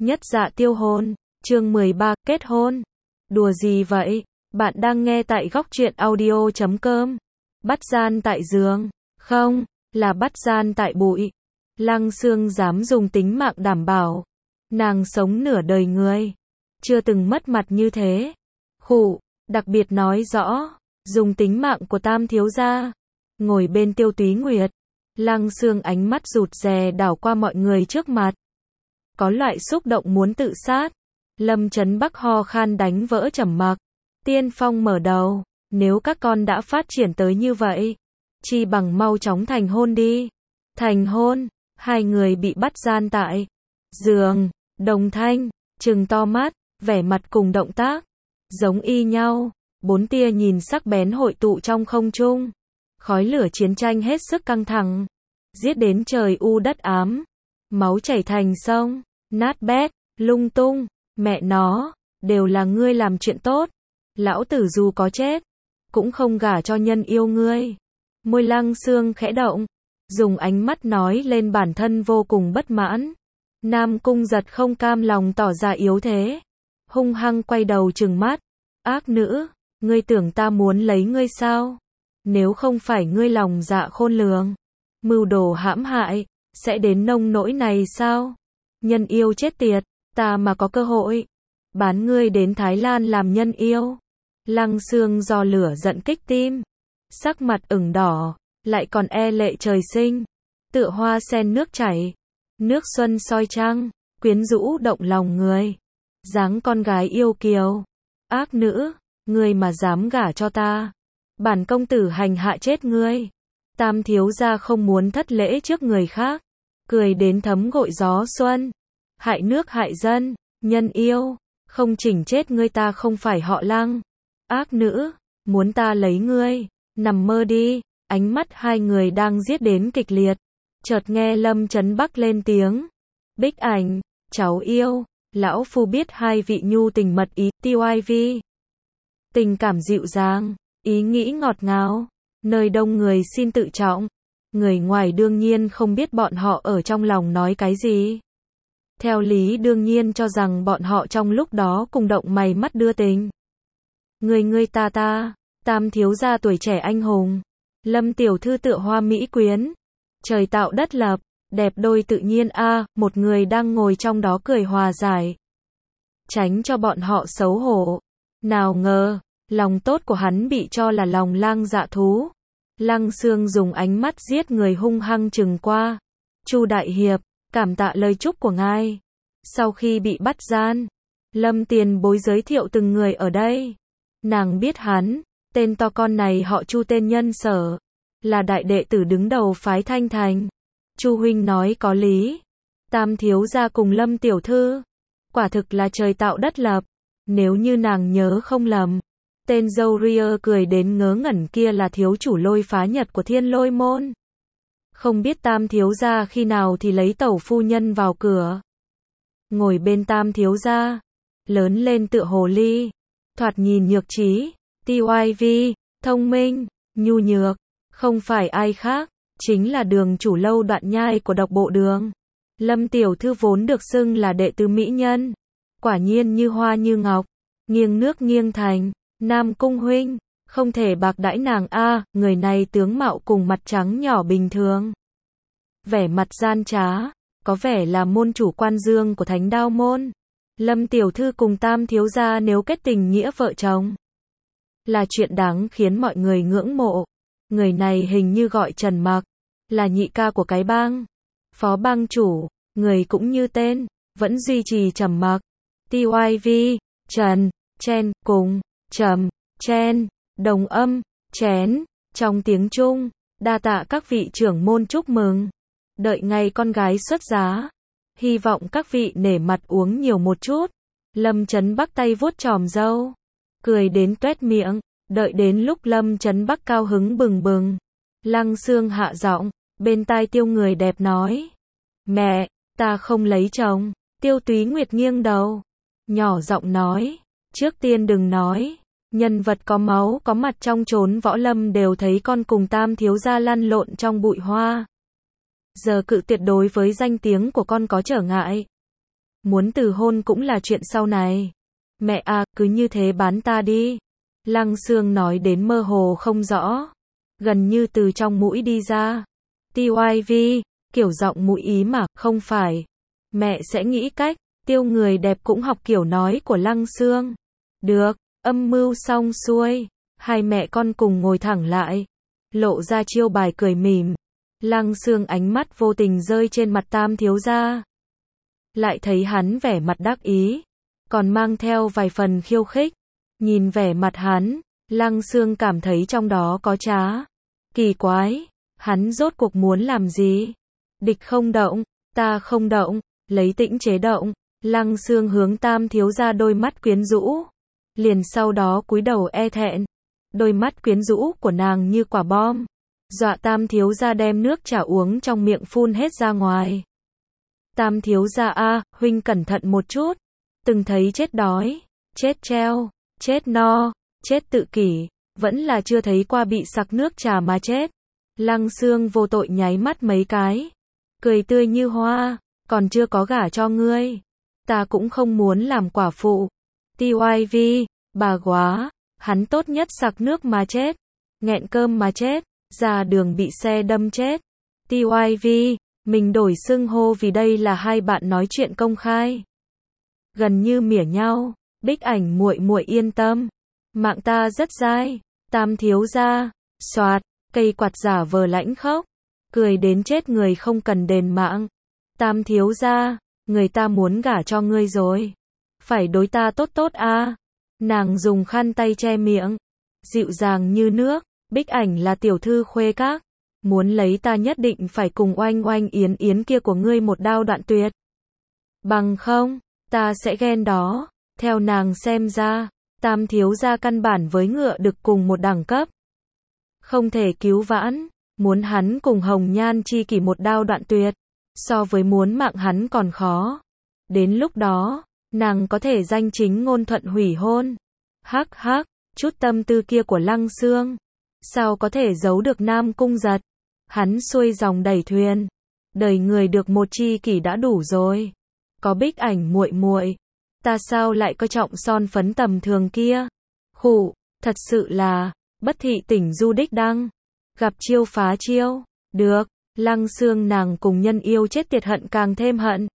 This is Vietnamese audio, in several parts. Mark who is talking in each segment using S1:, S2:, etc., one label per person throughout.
S1: Nhất dạ tiêu hồn, chương 13, kết hôn. Đùa gì vậy? Bạn đang nghe tại góc truyện audio.com. Bắt gian tại giường, không, là bắt gian tại bụi. Lăng Xương dám dùng tính mạng đảm bảo. Nàng sống nửa đời người, chưa từng mất mặt như thế. Khụ, đặc biệt nói rõ, dùng tính mạng của Tam thiếu gia. Ngồi bên Tiêu Túy Nguyệt, Lăng Xương ánh mắt rụt rè đảo qua mọi người trước mặt. Có loại xúc động muốn tự sát. Lâm Chấn Bắc ho khan đánh vỡ trầm mặc. Tiên Phong mở đầu, nếu các con đã phát triển tới như vậy, chi bằng mau chóng thành hôn đi. Thành hôn, hai người bị bắt gian tại giường. Đồng Thanh trừng to mắt, vẻ mặt cùng động tác giống y nhau. Bốn tia nhìn sắc bén hội tụ trong không trung. Khói lửa chiến tranh hết sức căng thẳng, giết đến trời u đất ám, máu chảy thành sông, nát bét, lung tung. Mẹ nó, đều là ngươi làm chuyện tốt. Lão tử dù có chết, cũng không gả cho nhân yêu ngươi. Môi Lăng Xương khẽ động, dùng ánh mắt nói lên bản thân vô cùng bất mãn. Nam Cung Giật không cam lòng tỏ ra yếu thế, hung hăng quay đầu trừng mắt. Ác nữ, ngươi tưởng ta muốn lấy ngươi sao? Nếu không phải ngươi lòng dạ khôn lường, mưu đồ hãm hại, sẽ đến nông nỗi này sao? Nhân yêu chết tiệt, ta mà có cơ hội, bán ngươi đến Thái Lan làm nhân yêu. Lăng Xương do lửa giận kích tim, sắc mặt ửng đỏ, lại còn e lệ trời sinh, tựa hoa sen nước chảy, nước xuân soi trăng, quyến rũ động lòng người. Dáng con gái yêu kiều, ác nữ, ngươi mà dám gả cho ta, bản công tử hành hạ chết ngươi. Tam thiếu gia không muốn thất lễ trước người khác, cười đến thấm gội gió xuân. Hại nước hại dân, nhân yêu, không chỉnh chết ngươi ta không phải họ Lăng. Ác nữ, muốn ta lấy ngươi, nằm mơ đi. Ánh mắt hai người đang giết đến kịch liệt, chợt nghe Lâm Chấn Bắc lên tiếng. Bích Ảnh, cháu yêu, lão phu biết hai vị nhu tình mật ý, TYV. Tình cảm dịu dàng, ý nghĩ ngọt ngào, nơi đông người xin tự trọng. Người ngoài đương nhiên không biết bọn họ ở trong lòng nói cái gì. Theo lý đương nhiên cho rằng bọn họ trong lúc đó cùng động mày mắt đưa tình. Ngươi ta, Tam thiếu gia tuổi trẻ anh hùng, Lâm tiểu thư tựa hoa mỹ quyến, trời tạo đất lập, đẹp đôi tự nhiên a. Một người đang ngồi trong đó cười hòa giải, tránh cho bọn họ xấu hổ. Nào ngờ, lòng tốt của hắn bị cho là lòng lang dạ thú. Lăng Xương dùng ánh mắt giết người hung hăng trừng qua. Chu đại hiệp, cảm tạ lời chúc của ngài. Sau khi bị bắt gian, Lâm tiền bối giới thiệu từng người ở đây. Nàng biết hắn, tên to con này họ Chu tên nhân Sở, là đại đệ tử đứng đầu phái Thanh Thành. Chu huynh nói có lý. Tam thiếu gia cùng Lâm tiểu thư, quả thực là trời tạo đất lập. Nếu như nàng nhớ không lầm, tên dâu ria cười đến ngớ ngẩn kia là thiếu chủ Lôi Phá Nhật của Thiên Lôi môn. Không biết Tam thiếu gia khi nào thì lấy tẩu phu nhân vào cửa. Ngồi bên Tam thiếu gia, lớn lên tựa hồ ly, thoạt nhìn nhược trí, TYV, thông minh, nhu nhược, không phải ai khác, chính là đường chủ Lâu Đoạn Nhai của Độc Bộ Đường. Lâm tiểu thư vốn được xưng là đệ tứ mỹ nhân, quả nhiên như hoa như ngọc, nghiêng nước nghiêng thành. Nam Cung huynh, không thể bạc đãi nàng a. Người này tướng mạo cùng mặt trắng nhỏ bình thường, vẻ mặt gian trá, có vẻ là môn chủ Quan Dương của Thánh Đao môn. Lâm tiểu thư cùng Tam thiếu gia nếu kết tình nghĩa vợ chồng, là chuyện đáng khiến mọi người ngưỡng mộ. Người này hình như gọi Trần Mặc, là nhị ca của cái bang, phó bang chủ. Người cũng như tên, vẫn duy trì trầm mặc. TYV, Trần, Chen, cùng, trầm, Chen, đồng âm, chén, trong tiếng Trung. Đa tạ các vị trưởng môn chúc mừng. Đợi ngày con gái xuất giá, hy vọng các vị nể mặt uống nhiều một chút. Lâm Chấn Bắc tay vuốt chòm râu, cười đến toét miệng. Đợi đến lúc Lâm Chấn Bắc cao hứng bừng bừng, Lăng Xương hạ giọng, bên tai Tiêu người đẹp nói. Mẹ, ta không lấy chồng. Tiêu Túy Nguyệt nghiêng đầu, nhỏ giọng nói. Trước tiên đừng nói, nhân vật có máu có mặt trong chốn võ lâm đều thấy con cùng Tam thiếu gia lăn lộn trong bụi hoa. Giờ cự tuyệt đối với danh tiếng của con có trở ngại. Muốn từ hôn cũng là chuyện sau này. Mẹ à, cứ như thế bán ta đi. Lăng Xương nói đến mơ hồ không rõ, gần như từ trong mũi đi ra. TYV, kiểu giọng mũi ý mà, không phải. Mẹ sẽ nghĩ cách. Tiêu Người Đẹp cũng học kiểu nói của Lăng Xương. Được, âm mưu xong xuôi, hai mẹ con cùng ngồi thẳng lại, lộ ra chiêu bài cười mỉm. Lăng Xương ánh mắt vô tình rơi trên mặt Tam thiếu gia. Lại thấy hắn vẻ mặt đắc ý, còn mang theo vài phần khiêu khích. Nhìn vẻ mặt hắn, Lăng Xương cảm thấy trong đó có trá. Kỳ quái, hắn rốt cuộc muốn làm gì? Địch không động, ta không động, lấy tĩnh chế động. Lăng Xương hướng Tam thiếu gia đôi mắt quyến rũ, liền sau đó cúi đầu e thẹn. Đôi mắt quyến rũ của nàng như quả bom, dọa Tam thiếu gia đem nước trà uống trong miệng phun hết ra ngoài. Tam thiếu gia a, huynh cẩn thận một chút. Từng thấy chết đói, chết treo, chết no, chết tự kỷ, vẫn là chưa thấy qua bị sặc nước trà mà chết. Lăng Xương vô tội nháy mắt mấy cái, cười tươi như hoa, còn chưa có gả cho ngươi, ta cũng không muốn làm quả phụ. TYV, bà quá, hắn tốt nhất sặc nước mà chết, nghẹn cơm mà chết, ra đường bị xe đâm chết. TYV, mình đổi xưng hô vì đây là hai bạn nói chuyện công khai, gần như mỉa nhau. Bích Ảnh muội muội yên tâm, mạng ta rất dai. Tam thiếu gia, soạt, cây quạt giả vờ lãnh khóc, cười đến chết người không cần đền mạng. Tam thiếu gia, người ta muốn gả cho ngươi rồi, phải đối ta tốt tốt a. Nàng dùng khăn tay che miệng, dịu dàng như nước. Bích Ảnh là tiểu thư khuê các, muốn lấy ta nhất định phải cùng Oanh Oanh Yến Yến kia của ngươi một đao đoạn tuyệt. Bằng không, ta sẽ ghen đó. Theo nàng xem ra, Tam thiếu gia căn bản với ngựa đực cùng một đẳng cấp, không thể cứu vãn. Muốn hắn cùng Hồng Nhan chi kỷ một đao đoạn tuyệt, so với muốn mạng hắn còn khó. Đến lúc đó, nàng có thể danh chính ngôn thuận hủy hôn. Hắc hắc, chút tâm tư kia của Lăng Xương, sao có thể giấu được Nam Cung Giật. Hắn xuôi dòng đẩy thuyền, đời người được một chi kỷ đã đủ rồi. Có Bích Ảnh muội muội, ta sao lại coi trọng son phấn tầm thường kia. Khụ, thật sự là bất thị tỉnh du đích đăng, gặp chiêu phá chiêu. Được, Lăng Xương nàng cùng nhân yêu chết tiệt hận càng thêm hận.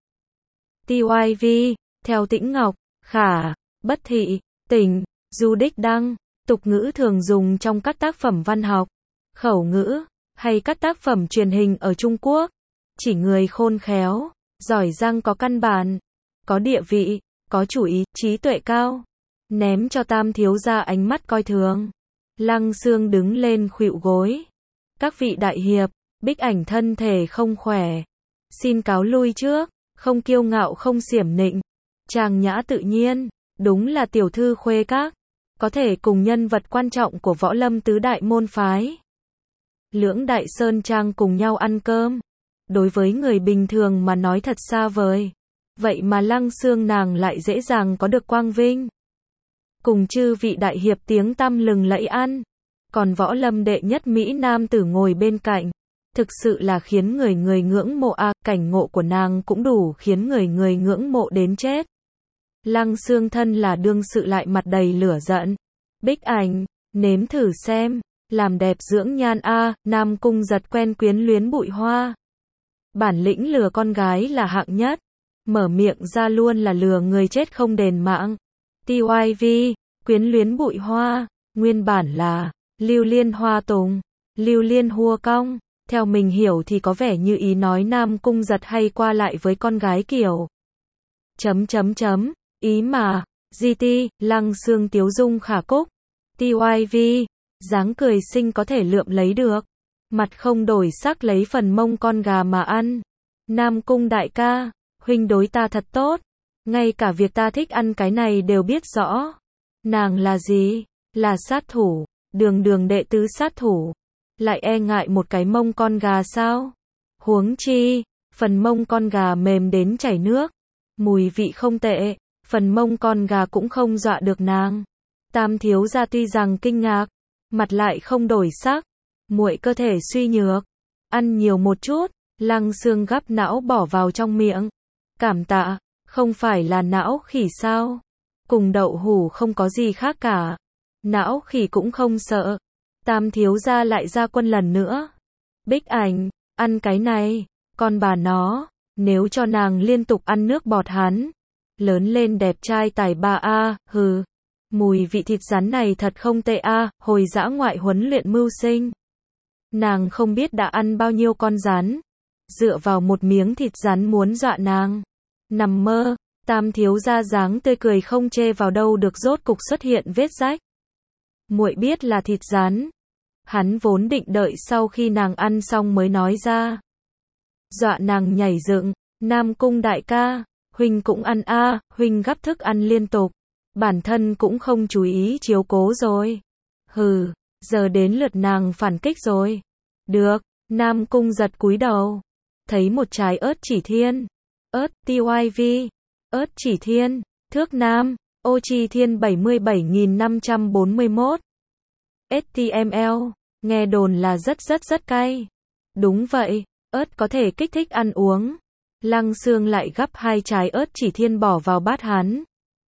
S1: TYV, theo Tĩnh Ngọc, khả, bất thị, tỉnh, du đích đăng, tục ngữ thường dùng trong các tác phẩm văn học, khẩu ngữ, hay các tác phẩm truyền hình ở Trung Quốc. Chỉ người khôn khéo, giỏi giang có căn bản, có địa vị, có chủ ý, trí tuệ cao. Ném cho Tam thiếu gia ánh mắt coi thường. Lăng Xương đứng lên khuỵu gối. Các vị đại hiệp, Bích Ảnh thân thể không khỏe, xin cáo lui trước. Không kiêu ngạo không xiểm nịnh, trang nhã tự nhiên, đúng là tiểu thư khuê các, có thể cùng nhân vật quan trọng của võ lâm tứ đại môn phái Lưỡng Đại Sơn Trang cùng nhau ăn cơm. Đối với người bình thường mà nói thật xa vời, vậy mà Lăng Xương nàng lại dễ dàng có được quang vinh, cùng chư vị đại hiệp tiếng tăm lừng lẫy ăn, còn võ lâm đệ nhất mỹ nam tử ngồi bên cạnh. Thực sự là khiến người ngưỡng mộ a, cảnh ngộ của nàng cũng đủ khiến người ngưỡng mộ đến chết. Lăng Xương thân là đương sự lại mặt đầy lửa giận. Bích Ảnh, nếm thử xem, làm đẹp dưỡng nhan a. Nam Cung Giật quen quyến luyến bụi hoa, bản lĩnh lừa con gái là hạng nhất, mở miệng ra luôn là lừa người chết không đền mạng. TYV, quyến luyến bụi hoa, nguyên bản là lưu liên hoa tùng, lưu liên hua cong. Theo mình hiểu thì có vẻ như ý nói Nam Cung Giật hay qua lại với con gái kiểu ý mà. GT, Lăng Xương tiếu dung khả cúc. TYV, dáng cười xinh có thể lượm lấy được, mặt không đổi sắc lấy phần mông con gà mà ăn. Nam Cung đại ca, huynh đối ta thật tốt, ngay cả việc ta thích ăn cái này đều biết rõ. Nàng là gì? Là sát thủ, đường đệ tứ sát thủ, lại e ngại một cái mông con gà sao? Huống chi, phần mông con gà mềm đến chảy nước, mùi vị không tệ, phần mông con gà cũng không dọa được nàng. Tam thiếu gia tuy rằng kinh ngạc, mặt lại không đổi sắc. Muội cơ thể suy nhược, ăn nhiều một chút. Lăng Xương gắp não bỏ vào trong miệng. Cảm tạ, Không phải là não khỉ sao? Cùng đậu hũ không có gì khác cả. Não khỉ cũng không sợ. Tam thiếu gia lại ra quân lần nữa. Bích Ảnh, ăn cái này, con bà nó, nếu cho nàng liên tục ăn nước bọt hắn. Lớn lên đẹp trai tài ba a, hừ. Mùi vị thịt rắn này thật không tệ a, hồi dã ngoại huấn luyện mưu sinh. Nàng không biết đã ăn bao nhiêu con rắn. Dựa vào một miếng thịt rắn muốn dọa nàng. Nằm mơ, Tam thiếu gia dáng tươi cười không chê vào đâu được rốt cục xuất hiện vết rách. Muội biết là thịt rắn. Hắn vốn định đợi sau khi nàng ăn xong mới nói ra. Dọa nàng nhảy dựng, Nam Cung đại ca, huynh cũng ăn a, huynh gắp thức ăn liên tục. Bản thân cũng không chú ý chiếu cố rồi. Hừ, giờ đến lượt nàng phản kích rồi. Được, Nam Cung giật cúi đầu. Thấy một trái ớt chỉ thiên. Ớt TYV. Ớt chỉ thiên. Thước Nam. Ô chi thiên 77.541. HTML. Nghe đồn là rất cay. Đúng vậy, ớt có thể kích thích ăn uống. Lăng Xương lại gắp 2 trái ớt chỉ thiên bỏ vào bát hắn.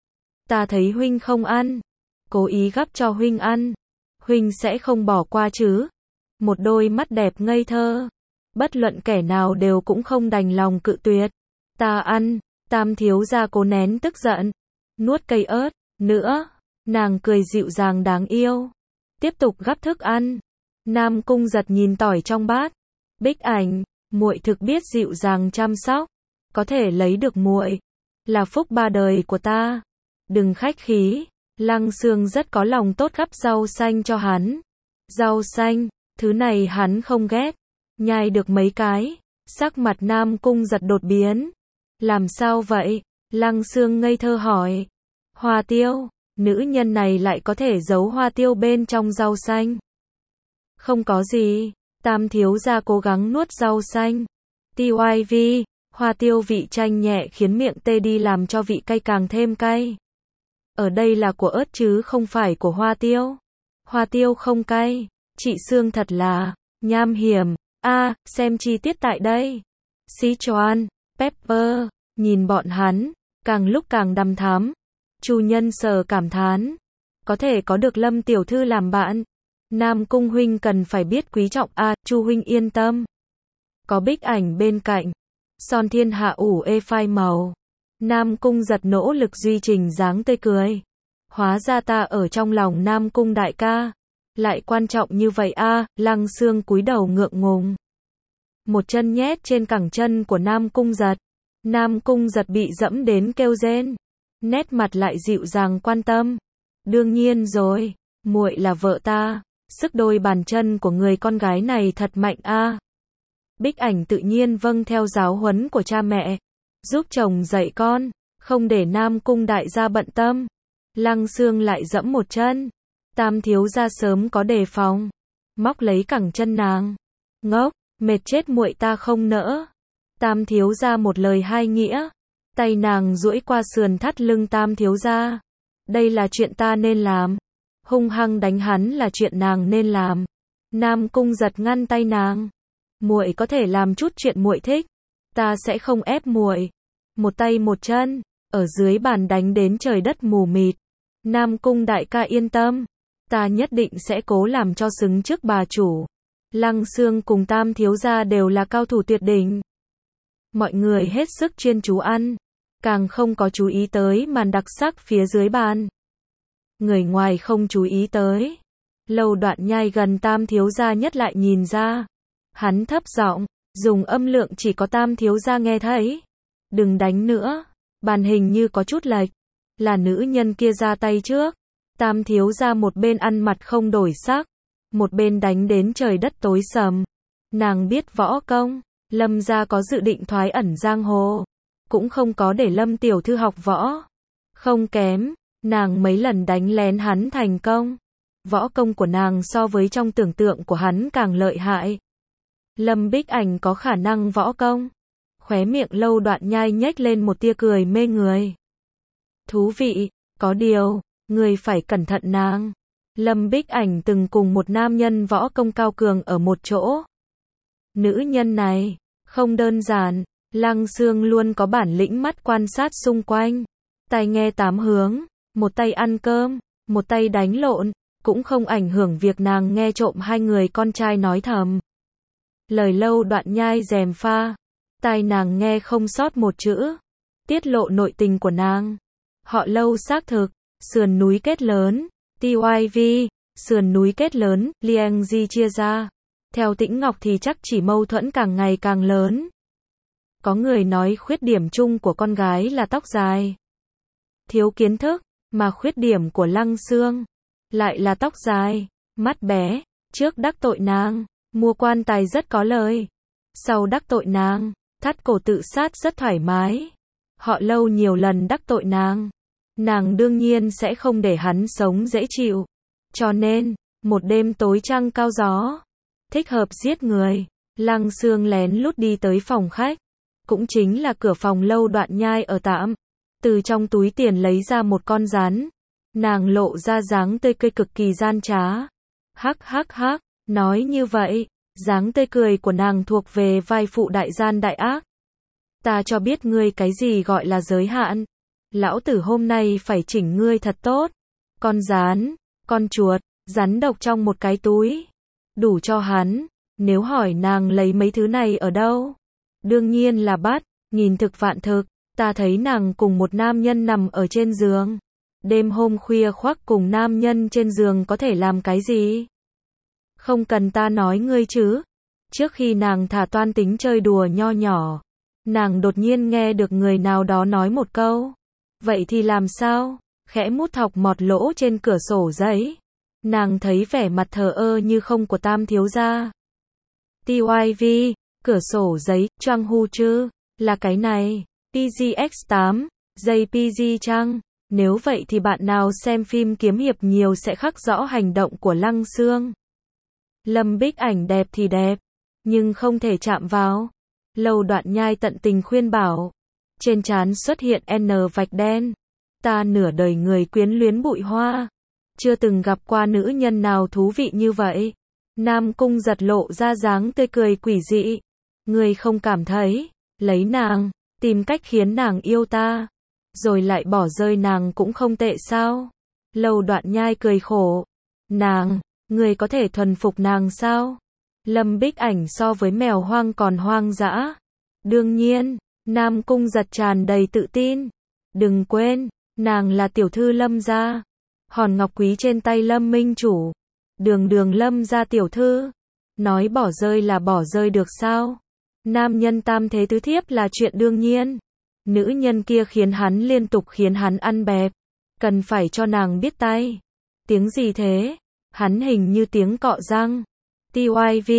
S1: Ta thấy huynh không ăn. Cố ý gắp cho huynh ăn. Huynh sẽ không bỏ qua chứ. Một đôi mắt đẹp ngây thơ. Bất luận kẻ nào đều cũng không đành lòng cự tuyệt. Ta ăn. Tam thiếu gia cố nén tức giận. Nuốt cây ớt. Nữa. Nàng cười dịu dàng đáng yêu. Tiếp tục gắp thức ăn. Nam Cung giật nhìn tỏi trong bát. Bích Ảnh, muội thực biết dịu dàng chăm sóc. Có thể lấy được muội là phúc ba đời của ta. Đừng khách khí. Lăng Xương rất có lòng tốt gắp rau xanh cho hắn. Rau xanh, thứ này hắn không ghét. Nhai được mấy cái, sắc mặt Nam Cung giật đột biến. Làm sao vậy? Lăng Xương ngây thơ hỏi. Hoa tiêu, nữ nhân này lại có thể giấu hoa tiêu bên trong rau xanh. Không có gì. Tam thiếu gia cố gắng nuốt rau xanh. TYV, hoa tiêu vị chanh nhẹ khiến miệng tê đi làm cho vị cay càng thêm cay. Ở đây là của ớt chứ không phải của hoa tiêu. Hoa tiêu không cay. Chị Sương thật là nham hiểm. Xem chi tiết tại đây. Sichuan, Pepper, nhìn bọn hắn, càng lúc càng đăm thắm. Chu Nhân Sở cảm thán. Có thể có được Lâm tiểu thư làm bạn. Nam Cung huynh cần phải biết quý trọng Chu huynh yên tâm. Có Bích Ảnh bên cạnh. Son thiên hạ ủ ê phai màu. Nam Cung giật nỗ lực duy trì dáng tươi cười. Hóa ra ta ở trong lòng Nam Cung đại ca. Lại quan trọng như vậy Lăng Xương cúi đầu ngượng ngùng. Một chân nhét trên cẳng chân của Nam Cung giật. Nam Cung giật bị dẫm đến kêu rên. Nét mặt lại dịu dàng quan tâm. Đương nhiên rồi, muội là vợ ta. Sức đôi bàn chân của người con gái này thật mạnh Bích Ảnh tự nhiên vâng theo giáo huấn của cha mẹ. Giúp chồng dạy con, không để Nam Cung đại gia bận tâm. Lăng Xương lại dẫm một chân. Tam thiếu gia sớm có đề phòng. Móc lấy cẳng chân nàng. Ngốc, mệt chết muội ta không nỡ. Tam thiếu gia một lời hai nghĩa. Tay nàng duỗi qua sườn thắt lưng Tam thiếu gia. Đây là chuyện ta nên làm. Hung hăng đánh hắn là chuyện nàng nên làm. Nam Cung giật ngăn tay nàng. Muội có thể làm chút chuyện muội thích. Ta sẽ không ép muội. Một tay một chân, ở dưới bàn đánh đến trời đất mù mịt. Nam Cung đại ca yên tâm. Ta nhất định sẽ cố làm cho xứng trước bà chủ. Lăng Xương cùng Tam thiếu gia đều là cao thủ tuyệt đỉnh. Mọi người hết sức chuyên chú ăn. Càng không có chú ý tới màn đặc sắc phía dưới bàn. Người ngoài không chú ý tới. Lâu Đoạn nhai gần Tam thiếu gia nhất lại nhìn ra. Hắn thấp giọng, dùng âm lượng chỉ có Tam thiếu gia nghe thấy. Đừng đánh nữa. Bàn hình như có chút lệch. Là nữ nhân kia ra tay trước. Tam thiếu gia một bên ăn mặt không đổi sắc. Một bên đánh đến trời đất tối sầm. Nàng biết võ công. Lâm gia có dự định thoái ẩn giang hồ. Cũng không có để Lâm tiểu thư học võ. Không kém. Nàng mấy lần đánh lén hắn thành công. Võ công của nàng so với trong tưởng tượng của hắn càng lợi hại. Lâm Bích Ảnh có khả năng võ công. Khóe miệng Lâu Đoạn nhai nhếch lên một tia cười mê người. Thú vị, có điều, người phải cẩn thận nàng. Lâm Bích Ảnh từng cùng một nam nhân võ công cao cường ở một chỗ. Nữ nhân này, không đơn giản, Lăng Xương luôn có bản lĩnh mắt quan sát xung quanh, tai nghe tám hướng, một tay ăn cơm, một tay đánh lộn, cũng không ảnh hưởng việc nàng nghe trộm hai người con trai nói thầm. Lời Lâu Đoạn Nhai gièm pha, tai nàng nghe không sót một chữ, tiết lộ nội tình của nàng. Họ Lâu xác thực, sườn núi kết lớn, TYV, sườn núi kết lớn, Liang Di chia ra. Theo Tĩnh Ngọc thì chắc chỉ mâu thuẫn càng ngày càng lớn. Có người nói khuyết điểm chung của con gái là tóc dài, thiếu kiến thức, mà khuyết điểm của Lăng Xương lại là tóc dài, mắt bé, trước đắc tội nàng, mua quan tài rất có lời. Sau đắc tội nàng, thắt cổ tự sát rất thoải mái. Họ Lâu nhiều lần đắc tội nàng đương nhiên sẽ không để hắn sống dễ chịu. Cho nên, một đêm tối trăng cao gió, thích hợp giết người, Lăng Xương lén lút đi tới phòng khách, cũng chính là cửa phòng Lâu Đoạn Nhai ở tạm. Từ trong túi tiền lấy ra một con rắn, nàng lộ ra dáng tươi cười cực kỳ gian trá. Hắc hắc hắc, nói như vậy, dáng tươi cười của nàng thuộc về vai phụ đại gian đại ác. Ta cho biết ngươi cái gì gọi là giới hạn. Lão tử hôm nay phải chỉnh ngươi thật tốt. Con rắn, con chuột, rắn độc trong một cái túi, đủ cho hắn. Nếu hỏi nàng lấy mấy thứ này ở đâu, đương nhiên là bắt, nghìn thực vạn thực. Ta thấy nàng cùng một nam nhân nằm ở trên giường. Đêm hôm khuya khoác cùng nam nhân trên giường có thể làm cái gì? Không cần ta nói ngươi chứ. Trước khi nàng thả toan tính chơi đùa nho nhỏ, nàng đột nhiên nghe được người nào đó nói một câu. Vậy thì làm sao? Khẽ mút thọc mọt lỗ trên cửa sổ giấy. Nàng thấy vẻ mặt thờ ơ như không của Tam thiếu gia. TYV, cửa sổ giấy, Choang Hu Chư, là cái này. PGX8, JPG chăng? Nếu vậy thì bạn nào xem phim kiếm hiệp nhiều sẽ khắc rõ hành động của Lăng Xương. Lâm Bích Ảnh đẹp thì đẹp, nhưng không thể chạm vào. Lâu Đoạn Nhai tận tình khuyên bảo. Trên trán xuất hiện N vạch đen. Ta nửa đời người quyến luyến bụi hoa, chưa từng gặp qua nữ nhân nào thú vị như vậy. Nam Cung Giật lộ ra dáng tươi cười quỷ dị. Ngươi không cảm thấy, lấy nàng, tìm cách khiến nàng yêu ta, rồi lại bỏ rơi nàng cũng không tệ sao? Lâu Đoạn Nhai cười khổ. Nàng, ngươi có thể thuần phục nàng sao? Lâm Bích Ảnh so với mèo hoang còn hoang dã. Đương nhiên, Nam Cung Giật tràn đầy tự tin. Đừng quên, nàng là tiểu thư Lâm gia, hòn ngọc quý trên tay Lâm minh chủ. Đường Lâm gia tiểu thư. Nói bỏ rơi là bỏ rơi được sao? Nam nhân tam thế tứ thiếp là chuyện đương nhiên. Nữ nhân kia khiến hắn liên tục khiến hắn ăn bẹp. Cần phải cho nàng biết tay. Tiếng gì thế? Hắn hình như tiếng cọ răng. TYV,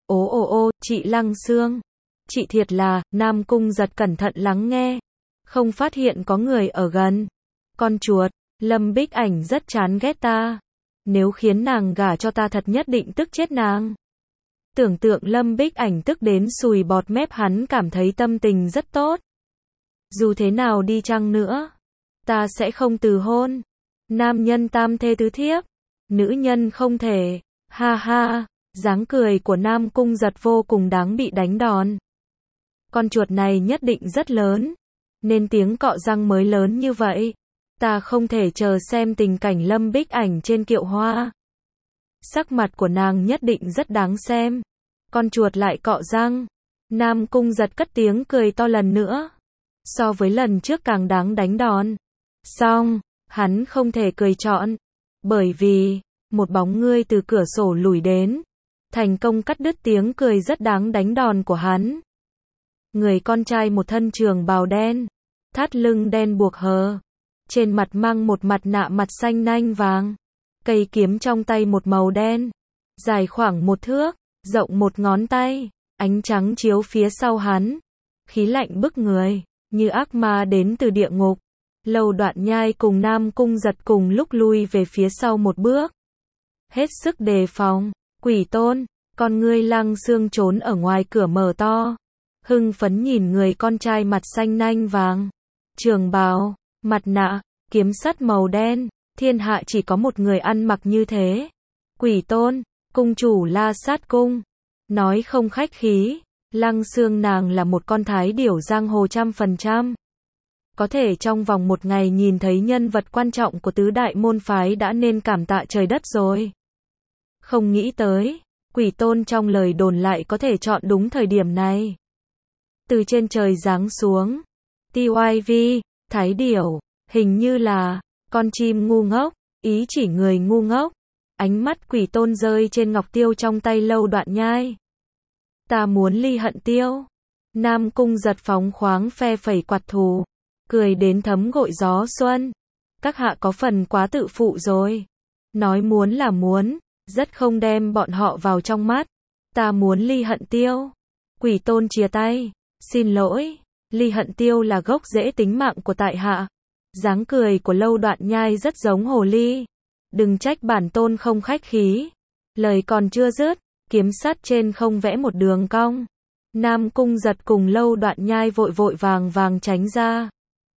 S1: ô, chị Lăng Xương. Chị thiệt là, Nam Cung Giật cẩn thận lắng nghe. Không phát hiện có người ở gần. Con chuột, Lâm Bích Ảnh rất chán ghét ta. Nếu khiến nàng gả cho ta thật nhất định tức chết nàng. Tưởng tượng Lâm Bích Ảnh tức đến sùi bọt mép, hắn cảm thấy tâm tình rất tốt. Dù thế nào đi chăng nữa, ta sẽ không từ hôn. Nam nhân tam thê tứ thiếp, nữ nhân không thể. Ha ha, dáng cười của Nam Cung Giật vô cùng đáng bị đánh đòn. Con chuột này nhất định rất lớn, nên tiếng cọ răng mới lớn như vậy. Ta không thể chờ xem tình cảnh Lâm Bích Ảnh trên kiệu hoa. Sắc mặt của nàng nhất định rất đáng xem. Con chuột lại cọ răng. Nam Cung Giật cất tiếng cười to lần nữa. So với lần trước càng đáng đánh đòn. Xong, hắn không thể cười trọn. Bởi vì, một bóng ngươi từ cửa sổ lùi đến. Thành công cắt đứt tiếng cười rất đáng đánh đòn của hắn. Người con trai một thân trường bào đen, thắt lưng đen buộc hờ. Trên mặt mang một mặt nạ mặt xanh nanh vàng. Cây kiếm trong tay một màu đen, dài khoảng 1 thước, rộng 1 ngón tay, ánh trắng chiếu phía sau hắn. Khí lạnh bức người, như ác ma đến từ địa ngục. Lâu Đoạn Nhai cùng Nam Cung Giật cùng lúc lui về phía sau một bước. Hết sức đề phòng. Quỷ tôn, con ngươi Lăng Xương trốn ở ngoài cửa mở to. Hưng phấn nhìn người con trai mặt xanh nanh vàng. Trường bào, mặt nạ, kiếm sắt màu đen. Thiên hạ chỉ có một người ăn mặc như thế. Quỷ tôn, cung chủ La Sát Cung. Nói không khách khí, Lăng Xương nàng là một con thái điểu giang hồ 100%. Có thể trong vòng một ngày nhìn thấy nhân vật quan trọng của tứ đại môn phái đã nên cảm tạ trời đất rồi. Không nghĩ tới, Quỷ Tôn trong lời đồn lại có thể chọn đúng thời điểm này. Từ trên trời giáng xuống. TYV, thái điểu, hình như là con chim ngu ngốc, ý chỉ người ngu ngốc. Ánh mắt Quỷ Tôn rơi trên ngọc tiêu trong tay Lâu Đoạn Nhai. Ta muốn ly hận tiêu. Nam Cung Giật phóng khoáng phe phẩy quạt thù, cười đến thấm gội gió xuân. Các hạ có phần quá tự phụ rồi. Nói muốn là muốn, rất không đem bọn họ vào trong mắt. Ta muốn ly hận tiêu. Quỷ Tôn chìa tay. Xin lỗi, ly hận tiêu là gốc rễ tính mạng của tại hạ. Dáng cười của Lâu Đoạn Nhai rất giống hồ ly. Đừng trách bản tôn không khách khí. Lời còn chưa dứt, kiếm sắt trên không vẽ một đường cong. Nam Cung Giật cùng Lâu Đoạn Nhai vội vội vàng vàng tránh ra.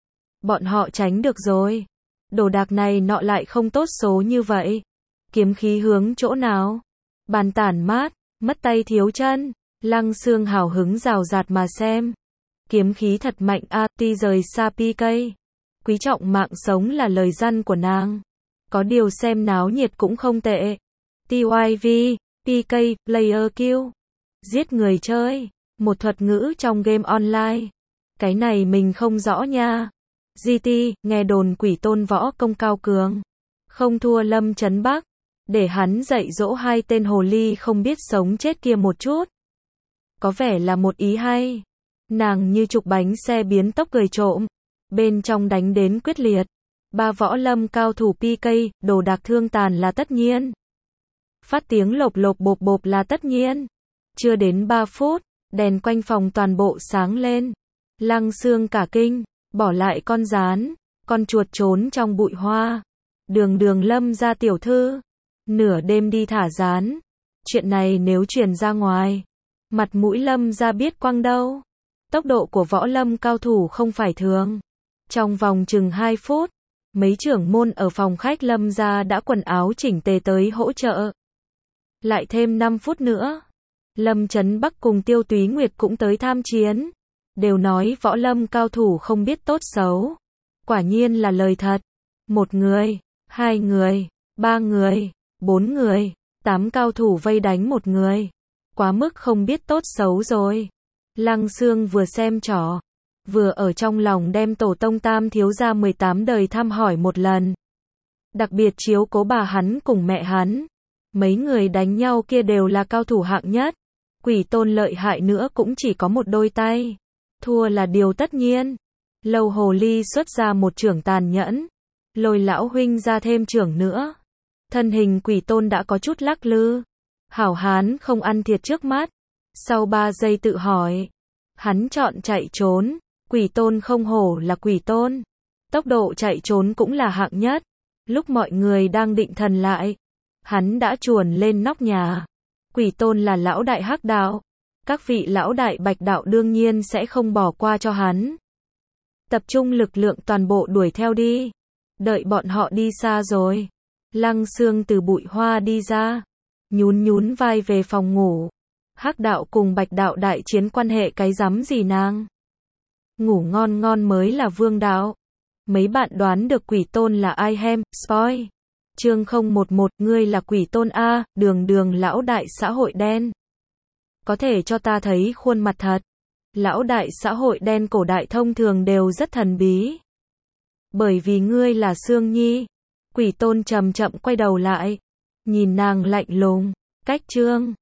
S1: Bọn họ tránh được rồi. Đồ đạc này nọ lại không tốt số như vậy. Kiếm khí hướng chỗ nào? Bàn tản mát, mất tay thiếu chân. Lăng Xương hào hứng rào rạt mà xem. Kiếm khí thật mạnh a, ti rời xa PK. Quý trọng mạng sống là lời răn của nàng. Có điều xem náo nhiệt cũng không tệ. TYV, PK, Player Kill. Giết người chơi. Một thuật ngữ trong game online. Cái này mình không rõ nha. GT, nghe đồn Quỷ Tôn võ công cao cường. Không thua Lâm Chấn Bắc. Để hắn dạy dỗ hai tên hồ ly không biết sống chết kia một chút. Có vẻ là một ý hay. Nàng như trục bánh xe biến tốc cười trộm. Bên trong đánh đến quyết liệt. Ba võ lâm cao thủ PK, đồ đạc thương tàn là tất nhiên. Phát tiếng lộp lộp bộp bộp là tất nhiên. Chưa đến 3 phút, đèn quanh phòng toàn bộ sáng lên. Lăng Xương cả kinh, bỏ lại con gián, con chuột trốn trong bụi hoa. Đường Lâm ra tiểu thư. Nửa đêm đi thả gián. Chuyện này nếu truyền ra ngoài, mặt mũi Lâm ra biết quăng đâu. Tốc độ của võ lâm cao thủ không phải thường. Trong vòng chừng 2 phút, mấy trưởng môn ở phòng khách Lâm gia đã quần áo chỉnh tề tới hỗ trợ. Lại thêm 5 phút nữa, Lâm Chấn Bắc cùng Tiêu Túy Nguyệt cũng tới tham chiến. Đều nói võ lâm cao thủ không biết tốt xấu. Quả nhiên là lời thật. 1 người, 2 người, 3 người, 4 người, 8 cao thủ vây đánh 1 người. Quá mức không biết tốt xấu rồi. Lăng Xương vừa xem trò, vừa ở trong lòng đem tổ tông Tam thiếu gia 18 đời thăm hỏi một lần. Đặc biệt chiếu cố bà hắn cùng mẹ hắn. Mấy người đánh nhau kia đều là cao thủ hạng nhất. Quỷ Tôn lợi hại nữa cũng chỉ có một đôi tay. Thua là điều tất nhiên. Lâu hồ ly xuất ra một chưởng tàn nhẫn. Lôi lão huynh ra thêm chưởng nữa. Thân hình Quỷ Tôn đã có chút lắc lư. Hảo hán không ăn thiệt trước mắt. Sau 3 giây tự hỏi. Hắn chọn chạy trốn. Quỷ Tôn không hổ là Quỷ Tôn. Tốc độ chạy trốn cũng là hạng nhất. Lúc mọi người đang định thần lại, hắn đã chuồn lên nóc nhà. Quỷ Tôn là lão đại hắc đạo. Các vị lão đại bạch đạo đương nhiên sẽ không bỏ qua cho hắn. Tập trung lực lượng toàn bộ đuổi theo đi. Đợi bọn họ đi xa rồi, Lăng Xương từ bụi hoa đi ra, nhún vai về phòng ngủ. Hắc đạo cùng bạch đạo đại chiến quan hệ cái rắm gì nàng. Ngủ ngon mới là vương đạo. Mấy bạn đoán được Quỷ Tôn là ai hem, spoil. Chương 011, ngươi là Quỷ Tôn a, đường lão đại xã hội đen. Có thể cho ta thấy khuôn mặt thật. Lão đại xã hội đen cổ đại thông thường đều rất thần bí. Bởi vì ngươi là Sương Nhi. Quỷ Tôn chậm chậm quay đầu lại, nhìn nàng lạnh lùng. Cách chương